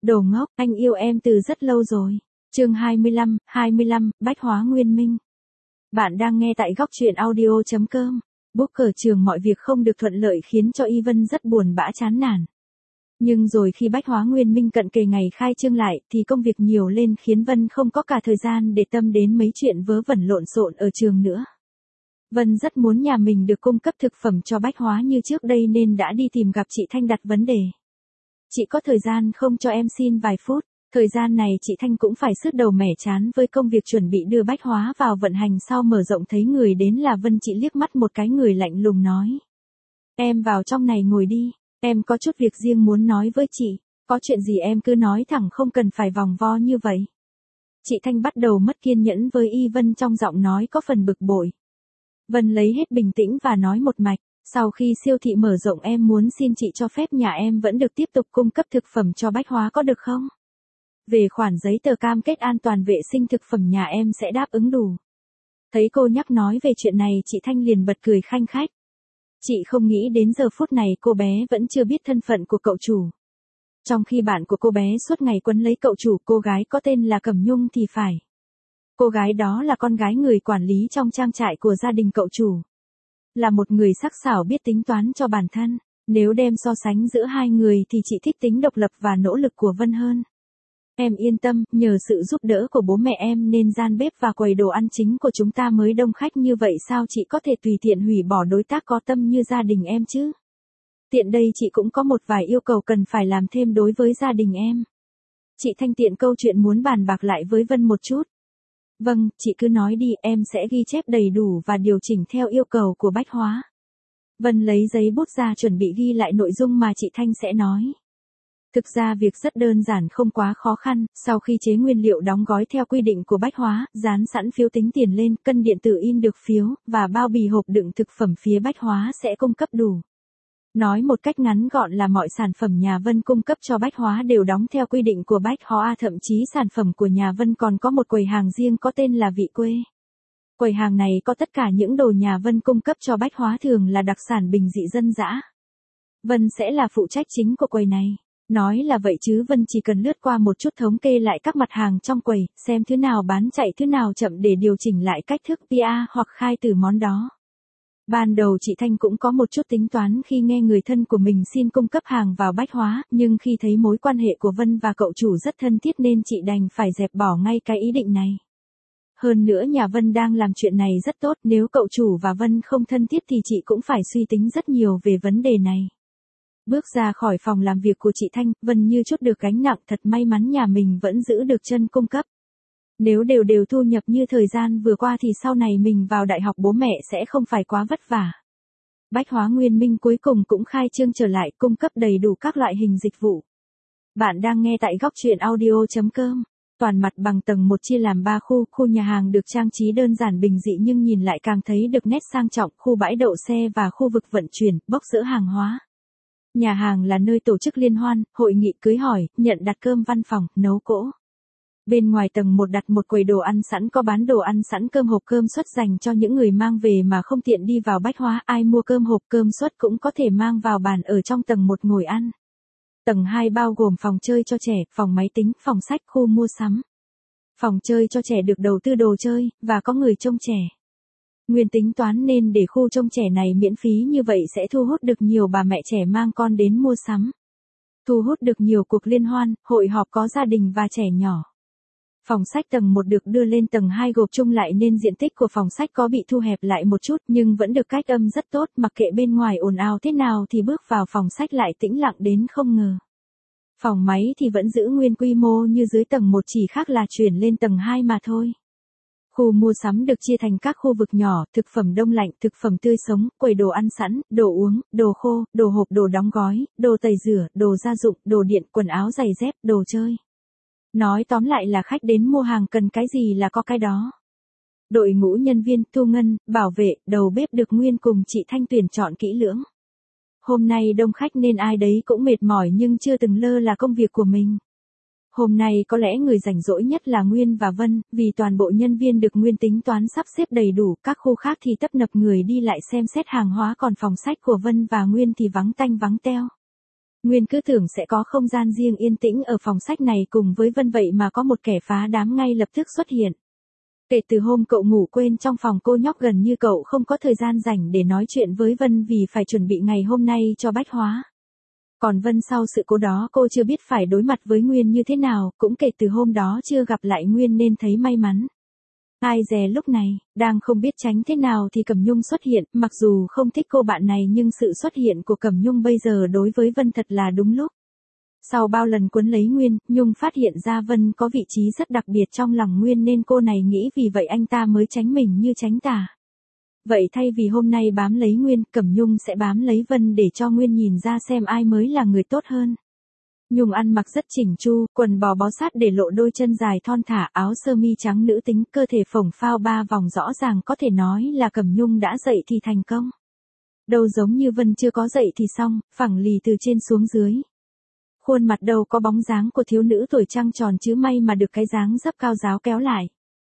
Đồ ngốc, anh yêu em từ rất lâu rồi. Chương 25, Bách Hóa Nguyên Minh. Bạn đang nghe tại góc truyện audio.com. Booker trường mọi việc không được thuận lợi khiến cho Y Vân rất buồn bã chán nản. Nhưng rồi khi Bách Hóa Nguyên Minh cận kề ngày khai trương lại thì công việc nhiều lên khiến Vân không có cả thời gian để tâm đến mấy chuyện vớ vẩn lộn xộn ở trường nữa. Vân rất muốn nhà mình được cung cấp thực phẩm cho Bách Hóa như trước đây nên đã đi tìm gặp chị Thanh đặt vấn đề. Chị có thời gian không cho em xin vài phút? Thời gian này chị Thanh cũng phải sứt đầu mẻ chán với công việc chuẩn bị đưa Bách Hóa vào vận hành sau mở rộng thấy người đến là Vân. Chị liếc mắt một cái người lạnh lùng nói. Em vào trong này ngồi đi, em có chút việc riêng muốn nói với chị, có chuyện gì em cứ nói thẳng không cần phải vòng vo như vậy. Chị Thanh bắt đầu mất kiên nhẫn với Y Vân trong giọng nói có phần bực bội. Vân lấy hết bình tĩnh và nói một mạch. Sau khi siêu thị mở rộng em muốn xin chị cho phép nhà em vẫn được tiếp tục cung cấp thực phẩm cho Bách Hóa có được không? Về khoản giấy tờ cam kết an toàn vệ sinh thực phẩm nhà em sẽ đáp ứng đủ. Thấy cô nhắc nói về chuyện này chị Thanh liền bật cười khanh khách. Chị không nghĩ đến giờ phút này cô bé vẫn chưa biết thân phận của cậu chủ. Trong khi bạn của cô bé suốt ngày quấn lấy cậu chủ, cô gái có tên là Cẩm Nhung thì phải. Cô gái đó là con gái người quản lý trong trang trại của gia đình cậu chủ. Là một người sắc sảo biết tính toán cho bản thân. Nếu đem so sánh giữa hai người thì chị thích tính độc lập và nỗ lực của Vân hơn. Em yên tâm, nhờ sự giúp đỡ của bố mẹ em nên gian bếp và quầy đồ ăn chính của chúng ta mới đông khách như vậy, sao chị có thể tùy tiện hủy bỏ đối tác có tâm như gia đình em chứ? Tiện đây chị cũng có một vài yêu cầu cần phải làm thêm đối với gia đình em. Chị Thanh tiện câu chuyện muốn bàn bạc lại với Vân một chút. Vâng, chị cứ nói đi, em sẽ ghi chép đầy đủ và điều chỉnh theo yêu cầu của Bách Hóa. Vân lấy giấy bút ra chuẩn bị ghi lại nội dung mà chị Thanh sẽ nói. Thực ra việc rất đơn giản không quá khó khăn, sau khi chế nguyên liệu đóng gói theo quy định của Bách Hóa, dán sẵn phiếu tính tiền lên, cân điện tử in được phiếu, và bao bì hộp đựng thực phẩm phía Bách Hóa sẽ cung cấp đủ. Nói một cách ngắn gọn là mọi sản phẩm nhà Vân cung cấp cho Bách Hóa đều đóng theo quy định của Bách Hóa, thậm chí sản phẩm của nhà Vân còn có một quầy hàng riêng có tên là Vị Quê. Quầy hàng này có tất cả những đồ nhà Vân cung cấp cho Bách Hóa thường là đặc sản bình dị dân dã. Vân sẽ là phụ trách chính của quầy này. Nói là vậy chứ Vân chỉ cần lướt qua một chút thống kê lại các mặt hàng trong quầy, xem thứ nào bán chạy thứ nào chậm để điều chỉnh lại cách thức PR hoặc khai từ món đó. Ban đầu chị Thanh cũng có một chút tính toán khi nghe người thân của mình xin cung cấp hàng vào Bách Hóa, nhưng khi thấy mối quan hệ của Vân và cậu chủ rất thân thiết nên chị đành phải dẹp bỏ ngay cái ý định này. Hơn nữa nhà Vân đang làm chuyện này rất tốt, nếu cậu chủ và Vân không thân thiết thì chị cũng phải suy tính rất nhiều về vấn đề này. Bước ra khỏi phòng làm việc của chị Thanh, Vân như chút được gánh nặng, thật may mắn nhà mình vẫn giữ được chân cung cấp. Nếu đều thu nhập như thời gian vừa qua thì sau này mình vào đại học bố mẹ sẽ không phải quá vất vả. Bách Hóa Nguyên Minh cuối cùng cũng khai trương trở lại, cung cấp đầy đủ các loại hình dịch vụ. Bạn đang nghe tại góc truyện audio.com. Toàn mặt bằng tầng 1 chia làm 3 khu nhà hàng được trang trí đơn giản bình dị nhưng nhìn lại càng thấy được nét sang trọng, khu bãi đậu xe và khu vực vận chuyển, bốc dỡ hàng hóa. Nhà hàng là nơi tổ chức liên hoan, hội nghị cưới hỏi, nhận đặt cơm văn phòng, nấu cỗ. Bên ngoài tầng 1 đặt một quầy đồ ăn sẵn có bán đồ ăn sẵn cơm hộp cơm suất dành cho những người mang về mà không tiện đi vào Bách Hóa, ai mua cơm hộp cơm suất cũng có thể mang vào bàn ở trong tầng 1 ngồi ăn. Tầng 2 bao gồm phòng chơi cho trẻ, phòng máy tính, phòng sách, khu mua sắm. Phòng chơi cho trẻ được đầu tư đồ chơi, và có người trông trẻ. Nguyên tính toán nên để khu trông trẻ này miễn phí như vậy sẽ thu hút được nhiều bà mẹ trẻ mang con đến mua sắm. Thu hút được nhiều cuộc liên hoan, hội họp có gia đình và trẻ nhỏ. Phòng sách tầng 1 được đưa lên tầng 2 gộp chung lại nên diện tích của phòng sách có bị thu hẹp lại một chút nhưng vẫn được cách âm rất tốt, mặc kệ bên ngoài ồn ào thế nào thì bước vào phòng sách lại tĩnh lặng đến không ngờ. Phòng máy thì vẫn giữ nguyên quy mô như dưới tầng 1, chỉ khác là chuyển lên tầng 2 mà thôi. Khu mua sắm được chia thành các khu vực nhỏ, thực phẩm đông lạnh, thực phẩm tươi sống, quầy đồ ăn sẵn, đồ uống, đồ khô, đồ hộp, đồ đóng gói, đồ tẩy rửa, đồ gia dụng, đồ điện, quần áo giày dép, đồ chơi. Nói tóm lại là khách đến mua hàng cần cái gì là có cái đó. Đội ngũ nhân viên, thu ngân, bảo vệ, đầu bếp được Nguyên cùng chị Thanh tuyển chọn kỹ lưỡng. Hôm nay đông khách nên ai đấy cũng mệt mỏi nhưng chưa từng lơ là công việc của mình. Hôm nay có lẽ người rảnh rỗi nhất là Nguyên và Vân, vì toàn bộ nhân viên được Nguyên tính toán sắp xếp đầy đủ, các khu khác thì tấp nập người đi lại xem xét hàng hóa, còn phòng sách của Vân và Nguyên thì vắng tanh vắng teo. Nguyên cứ tưởng sẽ có không gian riêng yên tĩnh ở phòng sách này cùng với Vân, vậy mà có một kẻ phá đám ngay lập tức xuất hiện. Kể từ hôm cậu ngủ quên trong phòng cô nhóc, gần như cậu không có thời gian rảnh để nói chuyện với Vân vì phải chuẩn bị ngày hôm nay cho bách hóa. Còn Vân sau sự cố đó cô chưa biết phải đối mặt với Nguyên như thế nào, cũng kể từ hôm đó chưa gặp lại Nguyên nên thấy may mắn. Ai dè lúc này, đang không biết tránh thế nào thì Cẩm Nhung xuất hiện, mặc dù không thích cô bạn này nhưng sự xuất hiện của Cẩm Nhung bây giờ đối với Vân thật là đúng lúc. Sau bao lần cuốn lấy Nguyên, Nhung phát hiện ra Vân có vị trí rất đặc biệt trong lòng Nguyên nên cô này nghĩ vì vậy anh ta mới tránh mình như tránh tà. Vậy thay vì hôm nay bám lấy Nguyên, Cẩm Nhung sẽ bám lấy Vân để cho Nguyên nhìn ra xem ai mới là người tốt hơn. Nhung ăn mặc rất chỉnh chu, quần bò bó sát để lộ đôi chân dài thon thả, áo sơ mi trắng nữ tính, cơ thể phồng phao 3 vòng, rõ ràng có thể nói là Cẩm Nhung đã dậy thì thành công. Đâu giống như Vân chưa có dậy thì xong, phẳng lì từ trên xuống dưới. Khuôn mặt đâu có bóng dáng của thiếu nữ tuổi trăng tròn chứ may mà được cái dáng dấp cao ráo kéo lại.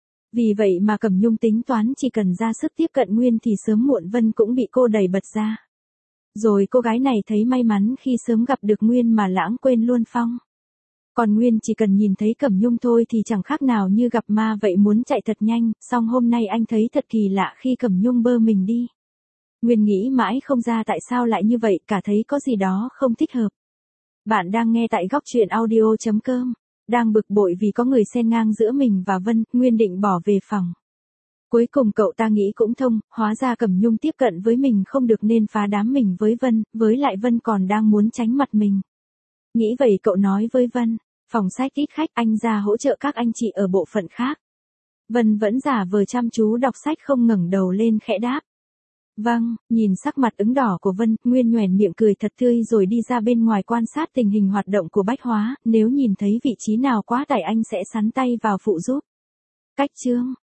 Vì vậy mà Cẩm Nhung tính toán chỉ cần ra sức tiếp cận Nguyên thì sớm muộn Vân cũng bị cô đẩy bật ra. Rồi cô gái này thấy may mắn khi sớm gặp được Nguyên mà lãng quên luôn Phong. Còn Nguyên chỉ cần nhìn thấy Cẩm Nhung thôi thì chẳng khác nào như gặp ma vậy, muốn chạy thật nhanh, song hôm nay anh thấy thật kỳ lạ khi Cẩm Nhung bơ mình đi. Nguyên nghĩ mãi không ra tại sao lại như vậy, cả thấy có gì đó không thích hợp. Bạn đang nghe tại góc truyện audio.com. Đang bực bội vì có người xen ngang giữa mình và Vân, Nguyên định bỏ về phòng. Cuối cùng cậu ta nghĩ cũng thông, hóa ra Cẩm Nhung tiếp cận với mình không được nên phá đám mình với Vân, với lại Vân còn đang muốn tránh mặt mình. Nghĩ vậy cậu nói với Vân, phòng sách ít khách, anh ra hỗ trợ các anh chị ở bộ phận khác. Vân vẫn giả vờ chăm chú đọc sách không ngẩng đầu lên khẽ đáp. Vâng, nhìn sắc mặt ửng đỏ của Vân, Nguyên nhoẻn miệng cười thật tươi rồi đi ra bên ngoài quan sát tình hình hoạt động của bách hóa, nếu nhìn thấy vị trí nào quá tải anh sẽ sắn tay vào phụ giúp. Cách chương